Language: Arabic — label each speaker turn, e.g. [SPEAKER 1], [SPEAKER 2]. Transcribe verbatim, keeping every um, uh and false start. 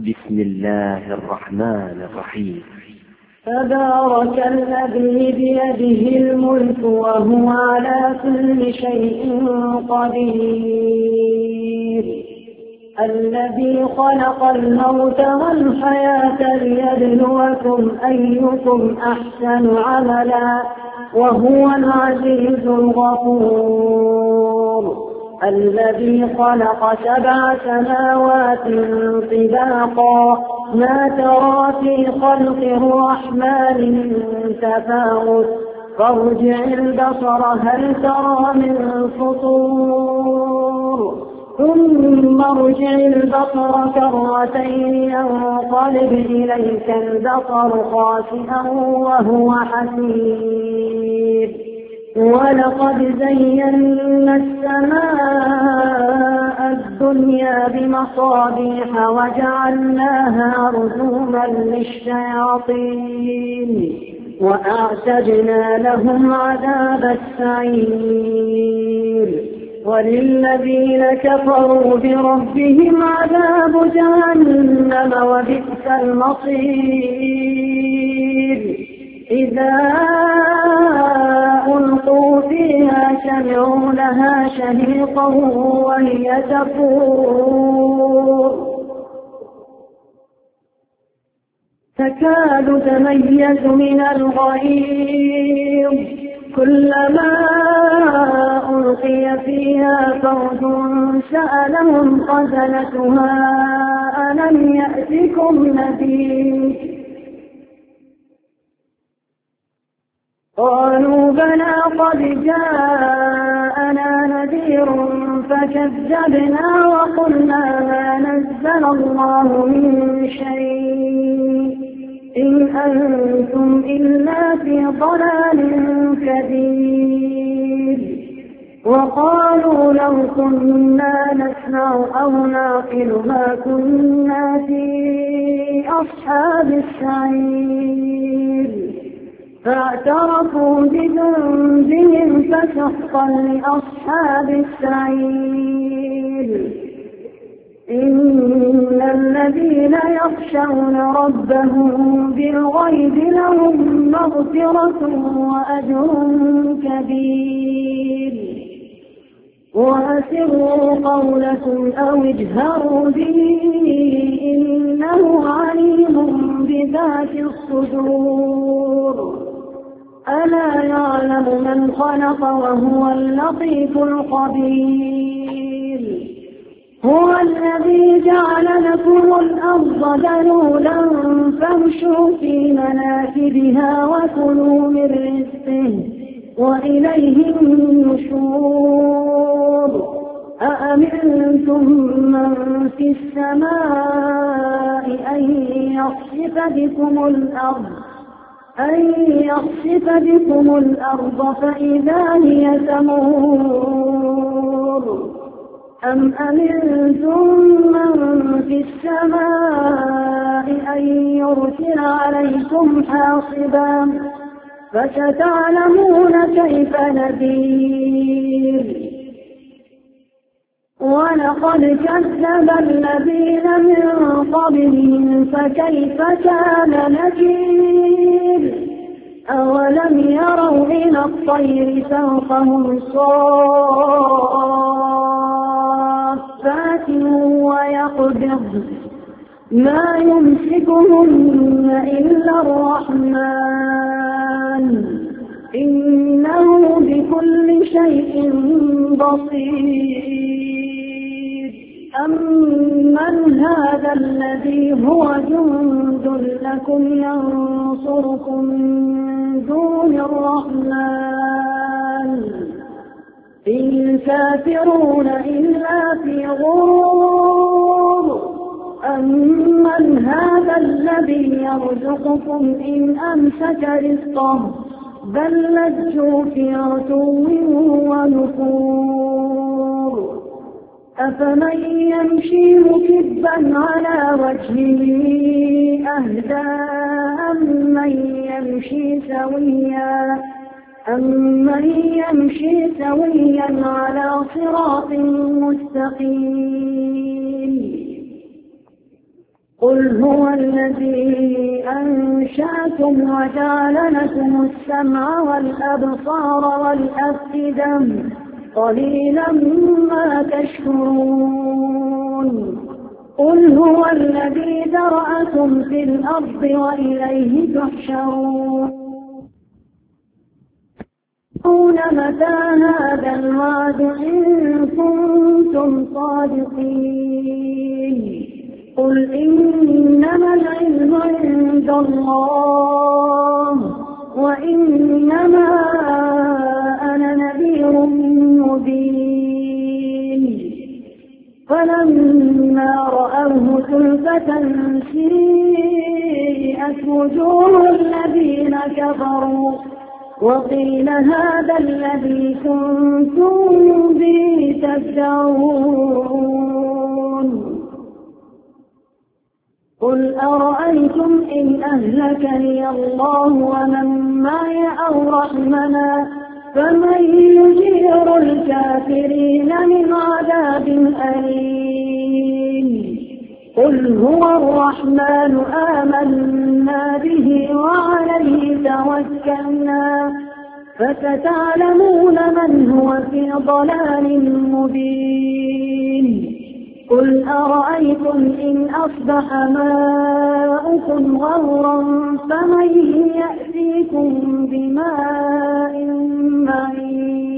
[SPEAKER 1] بسم الله الرحمن الرحيم.
[SPEAKER 2] تبارك الذي بيده الملك وهو على كل شيء قدير، الذي خلق الموت والحياة ليبلوكم أيكم أحسن عملا وهو العزيز الغفور، الذي خلق سبع سماوات طباقا ما ترى في خلق الرحمن من تفاوت فارجع البصر هل ترى من فطور ثم ارجع البصر كرتين ينقلب إليك البصر خاسئا وهو حسير، ولقد زينا السماء الدنيا بمصابيح وجعلناها رجوما للشياطين وأعتدنا لهم عذاب السعير، وللذين كفروا بربهم عذاب جهنم وبئس المصير، إذا ألقوا فيها سمعوا لها شهيقا وهي تفور تكاد تميز من الغيظ كلما ألقي فيها فوج سألهم خزنتها ألم يأتكم نذير، قالوا بلى قد جاءنا نذير فكذبنا وقلنا ما نزل الله من شيء إن أنتم إلا في ضلال كبير، وقالوا لو كنا نسمع أو نعقل ما كنا في أصحاب السعير، فاعترفوا بذنبهم فسحقا لأصحاب السعير، إن الذين يخشون ربهم بالغيب لهم مغفرة وأجر كبير، وأسروا قولكم أو اجهروا به إنه عليم بذات الصدور، ألا يعلم من خلق وهو اللطيف الخبير، هو الذي جعل لكم الأرض ذلولا فامشوا في مناكبها وكلوا من رزقه وإليه النشور، أأمنتم من في السماء أن يخسف بكم الأرض أن يخسف بكم الأرض فإذا هي تمور، أم أمنتم من في السماء أن يرسل عليكم حاصبا فستعلمون كيف نذير، ولقد كذب الذين من قبلهم فكيف كان نكير، أولم يروا إلى الطير فوقهم صافات ويقبض ما يمسكهن إلا الرحمن إنه بكل شيء بصير، أمن هذا الذي هو جند لكم ينصركم من دون الرحمن إن الكافرون إلا في غرور، أمن هذا الذي يرزقكم إن أمسك رزقه بل لجوا في عتو ونفور، أفمن يمشي مكبا على وجهه أهدى أمن يمشي سويا أمن يمشي سويا على صراط مستقيم، قل هو الذي أنشأكم وجعل لكم السمع والأبصار والأفئدة قليلا ما تشكرون قل هو الذي ذرأكم في الأرض وإليه تحشرون متى هذا الوعد إن كنتم صادقين قل إنما العلم عند الله وإنما أنا نذير مبين فلما رأوه زلفة سيئت وجوه الذين كفروا وقيل هذا الذي كنتم به تدعون قل أرأيتم إن أهلكني الله ومن معي أو رحمنا فمن يجير الكافرين من عذاب أليم قل هو الرحمن آمنا به وعليه توكلنا فستعلمون من هو في ضلال مبين قل أرأيتم إن أصبح ماؤكم غورا فمن يأتيكم بماء معين